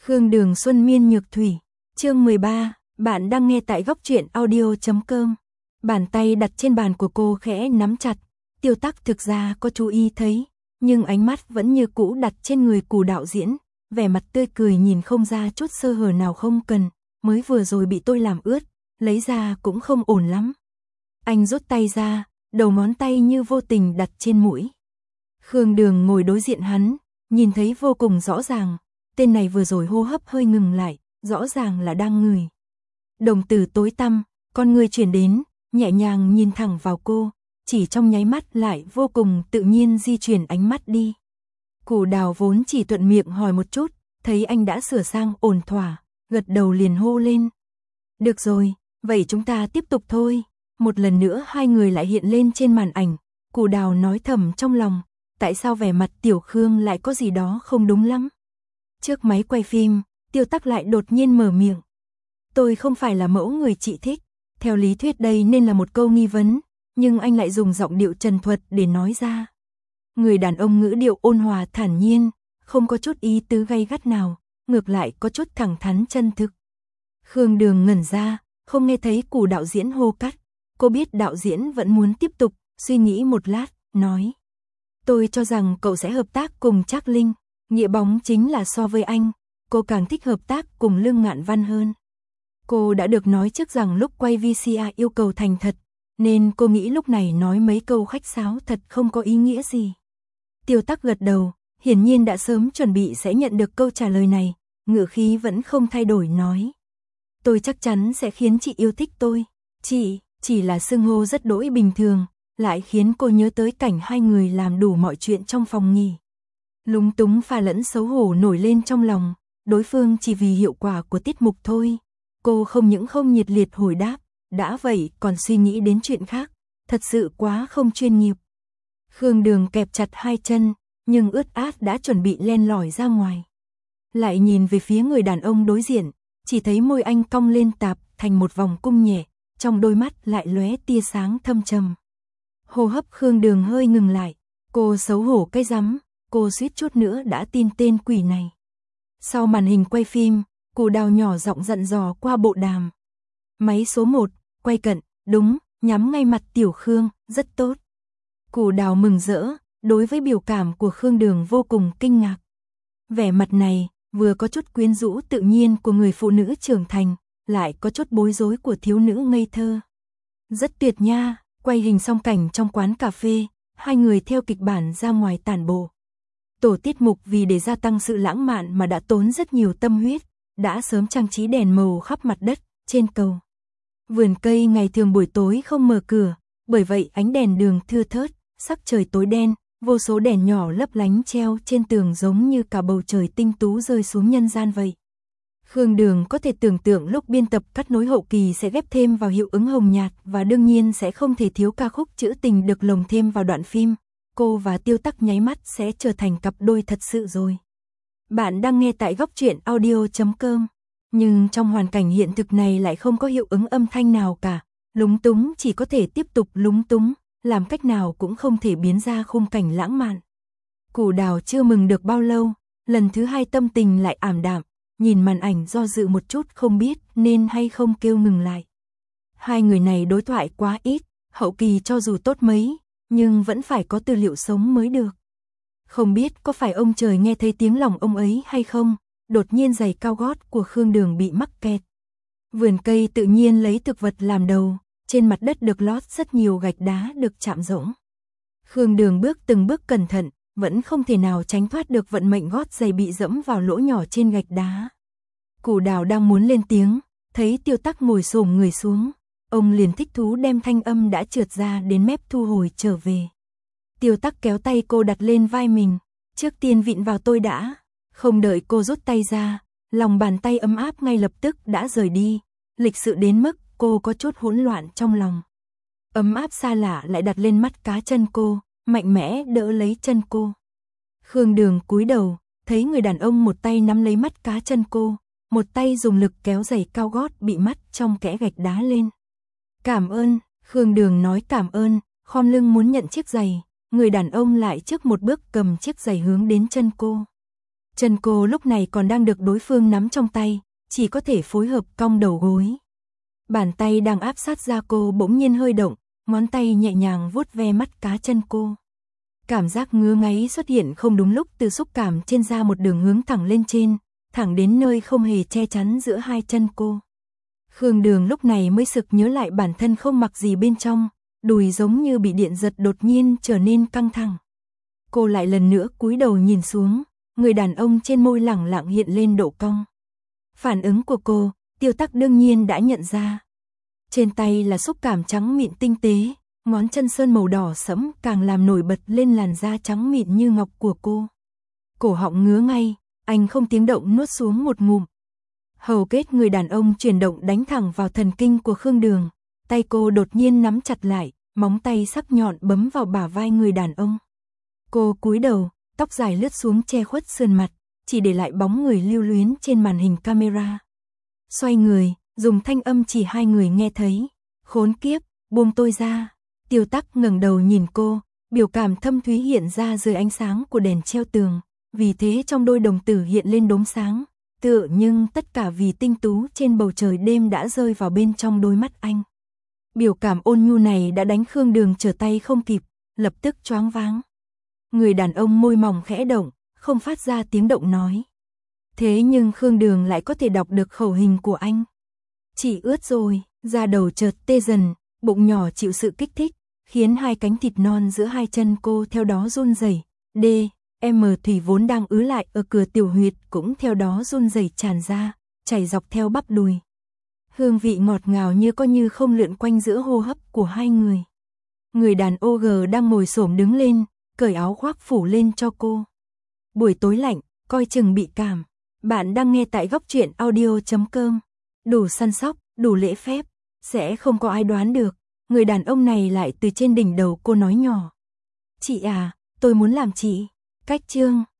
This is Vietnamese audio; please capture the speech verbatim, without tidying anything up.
Khương Đường Xuân Miên Nhược Thủy, chương mười ba, bạn đang nghe tại góc truyện audio chấm com. Bàn tay đặt trên bàn của cô khẽ nắm chặt, Tiêu Tắc thực ra có chú ý thấy, nhưng ánh mắt vẫn như cũ đặt trên người Cù đạo diễn, vẻ mặt tươi cười nhìn không ra chút sơ hở nào không cần, mới vừa rồi bị tôi làm ướt, lấy ra cũng không ổn lắm. Anh rút tay ra, đầu ngón tay như vô tình đặt trên mũi. Khương Đường ngồi đối diện hắn, nhìn thấy vô cùng rõ ràng, tên này vừa rồi hô hấp hơi ngừng lại, rõ ràng là đang ngửi. Đồng tử tối tăm, con người chuyển đến, nhẹ nhàng nhìn thẳng vào cô, chỉ trong nháy mắt lại vô cùng tự nhiên di chuyển ánh mắt đi. Cù Đào vốn chỉ thuận miệng hỏi một chút, thấy anh đã sửa sang ổn thỏa, gật đầu liền hô lên. Được rồi, vậy chúng ta tiếp tục thôi. Một lần nữa hai người lại hiện lên trên màn ảnh, Cù Đào nói thầm trong lòng, tại sao vẻ mặt Tiểu Khương lại có gì đó không đúng lắm. Trước máy quay phim, Tiêu Tắc lại đột nhiên mở miệng. Tôi không phải là mẫu người chị thích, theo lý thuyết đây nên là một câu nghi vấn, nhưng anh lại dùng giọng điệu trần thuật để nói ra. Người đàn ông ngữ điệu ôn hòa thản nhiên, không có chút ý tứ gay gắt nào, ngược lại có chút thẳng thắn chân thực. Khương Đường ngẩn ra, không nghe thấy Cù đạo diễn hô cắt, cô biết đạo diễn vẫn muốn tiếp tục, suy nghĩ một lát, nói. Tôi cho rằng cậu sẽ hợp tác cùng Trác Linh, nghĩa bóng chính là so với anh, cô càng thích hợp tác cùng Lương Ngạn Văn hơn. Cô đã được nói trước rằng lúc quay vê xê a yêu cầu thành thật, nên cô nghĩ lúc này nói mấy câu khách sáo thật không có ý nghĩa gì. Tiêu Tắc gật đầu, hiển nhiên đã sớm chuẩn bị sẽ nhận được câu trả lời này, ngữ khí vẫn không thay đổi nói. Tôi chắc chắn sẽ khiến chị yêu thích tôi, chị, chỉ là xưng hô rất đỗi bình thường, lại khiến cô nhớ tới cảnh hai người làm đủ mọi chuyện trong phòng nghỉ. Lúng túng pha lẫn xấu hổ nổi lên trong lòng, đối phương chỉ vì hiệu quả của tiết mục thôi. Cô không những không nhiệt liệt hồi đáp, đã vậy còn suy nghĩ đến chuyện khác, thật sự quá không chuyên nghiệp. Khương Đường kẹp chặt hai chân, nhưng ướt át đã chuẩn bị len lỏi ra ngoài. Lại nhìn về phía người đàn ông đối diện, chỉ thấy môi anh cong lên tạp thành một vòng cung nhẹ, trong đôi mắt lại lóe tia sáng thâm trầm. Hô hấp Khương Đường hơi ngừng lại, cô xấu hổ cái rắm, cô suýt chút nữa đã tin tên quỷ này. Sau màn hình quay phim, Cù Đào nhỏ giọng dặn dò qua bộ đàm. Máy số một, quay cận, đúng, nhắm ngay mặt Tiểu Khương, rất tốt. Cù Đào mừng rỡ, đối với biểu cảm của Khương Đường vô cùng kinh ngạc. Vẻ mặt này, vừa có chút quyến rũ tự nhiên của người phụ nữ trưởng thành, lại có chút bối rối của thiếu nữ ngây thơ. Rất tuyệt nha, quay hình xong cảnh trong quán cà phê, hai người theo kịch bản ra ngoài tản bộ. Tổ tiết mục vì để gia tăng sự lãng mạn mà đã tốn rất nhiều tâm huyết, đã sớm trang trí đèn màu khắp mặt đất, trên cầu. Vườn cây ngày thường buổi tối không mở cửa, bởi vậy ánh đèn đường thưa thớt, sắc trời tối đen, vô số đèn nhỏ lấp lánh treo trên tường giống như cả bầu trời tinh tú rơi xuống nhân gian vậy. Khương Đường có thể tưởng tượng lúc biên tập cắt nối hậu kỳ sẽ ghép thêm vào hiệu ứng hồng nhạt và đương nhiên sẽ không thể thiếu ca khúc trữ tình được lồng thêm vào đoạn phim. Cô và Tiêu Tắc nháy mắt sẽ trở thành cặp đôi thật sự rồi. Bạn đang nghe tại góc truyện audio chấm com, nhưng trong hoàn cảnh hiện thực này lại không có hiệu ứng âm thanh nào cả, lúng túng chỉ có thể tiếp tục lúng túng, làm cách nào cũng không thể biến ra khung cảnh lãng mạn. Cù Đào chưa mừng được bao lâu, lần thứ hai tâm tình lại ảm đạm, nhìn màn ảnh do dự một chút không biết nên hay không kêu ngừng lại. Hai người này đối thoại quá ít, hậu kỳ cho dù tốt mấy, nhưng vẫn phải có tư liệu sống mới được. Không biết có phải ông trời nghe thấy tiếng lòng ông ấy hay không, đột nhiên giày cao gót của Khương Đường bị mắc kẹt. Vườn cây tự nhiên lấy thực vật làm đầu, trên mặt đất được lót rất nhiều gạch đá được chạm rỗng. Khương Đường bước từng bước cẩn thận, vẫn không thể nào tránh thoát được vận mệnh gót giày bị dẫm vào lỗ nhỏ trên gạch đá. Cù Đào đang muốn lên tiếng, thấy Tiêu Tắc ngồi xổm người xuống, ông liền thích thú đem thanh âm đã trượt ra đến mép thu hồi trở về. Tiêu Tắc kéo tay cô đặt lên vai mình, trước tiên vịn vào tôi đã, không đợi cô rút tay ra, lòng bàn tay ấm áp ngay lập tức đã rời đi, lịch sự đến mức cô có chút hỗn loạn trong lòng. Ấm áp xa lạ lại đặt lên mắt cá chân cô, mạnh mẽ đỡ lấy chân cô. Khương Đường cúi đầu, thấy người đàn ông một tay nắm lấy mắt cá chân cô, một tay dùng lực kéo giày cao gót bị mắc trong kẽ gạch đá lên. Cảm ơn, Khương Đường nói cảm ơn, khom lưng muốn nhận chiếc giày, người đàn ông lại trước một bước cầm chiếc giày hướng đến chân cô. Chân cô lúc này còn đang được đối phương nắm trong tay, chỉ có thể phối hợp cong đầu gối. Bàn tay đang áp sát da cô bỗng nhiên hơi động, ngón tay nhẹ nhàng vuốt ve mắt cá chân cô. Cảm giác ngứa ngáy xuất hiện không đúng lúc, từ xúc cảm trên da một đường hướng thẳng lên trên, thẳng đến nơi không hề che chắn giữa hai chân cô. Khương Đường lúc này mới sực nhớ lại bản thân không mặc gì bên trong, đùi giống như bị điện giật đột nhiên trở nên căng thẳng. Cô lại lần nữa cúi đầu nhìn xuống, người đàn ông trên môi lẳng lặng hiện lên độ cong. Phản ứng của cô, Tiêu Tắc đương nhiên đã nhận ra. Trên tay là xúc cảm trắng mịn tinh tế, ngón chân sơn màu đỏ sẫm càng làm nổi bật lên làn da trắng mịn như ngọc của cô. Cổ họng ngứa ngay, anh không tiếng động nuốt xuống một ngụm. Hầu kết người đàn ông chuyển động đánh thẳng vào thần kinh của Khương Đường, tay cô đột nhiên nắm chặt lại, móng tay sắc nhọn bấm vào bả vai người đàn ông. Cô cúi đầu, tóc dài lướt xuống che khuất sườn mặt, chỉ để lại bóng người lưu luyến trên màn hình camera. Xoay người, dùng thanh âm chỉ hai người nghe thấy. Khốn kiếp, buông tôi ra. Tiêu Tắc ngẩng đầu nhìn cô, biểu cảm thâm thúy hiện ra dưới ánh sáng của đèn treo tường, vì thế trong đôi đồng tử hiện lên đốm sáng, tựa nhưng tất cả vì tinh tú trên bầu trời đêm đã rơi vào bên trong đôi mắt anh. Biểu cảm ôn nhu này đã đánh Khương Đường trở tay không kịp, lập tức choáng váng. Người đàn ông môi mỏng khẽ động, không phát ra tiếng động nói. Thế nhưng Khương Đường lại có thể đọc được khẩu hình của anh. Chỉ ướt rồi, da đầu chợt tê dần, bụng nhỏ chịu sự kích thích, khiến hai cánh thịt non giữa hai chân cô theo đó run rẩy. D, M thủy vốn đang ứ lại ở cửa tiểu huyệt cũng theo đó run rẩy tràn ra, chảy dọc theo bắp đùi. Hương vị ngọt ngào như có như không lượn quanh giữa hô hấp của hai người. Người đàn ô gờ đang ngồi xổm đứng lên, cởi áo khoác phủ lên cho cô. Buổi tối lạnh, coi chừng bị cảm. Bạn đang nghe tại góc truyện audio chấm com. Đủ săn sóc, đủ lễ phép, sẽ không có ai đoán được. Người đàn ông này lại từ trên đỉnh đầu cô nói nhỏ. Chị à, tôi muốn làm chị. Cách chương.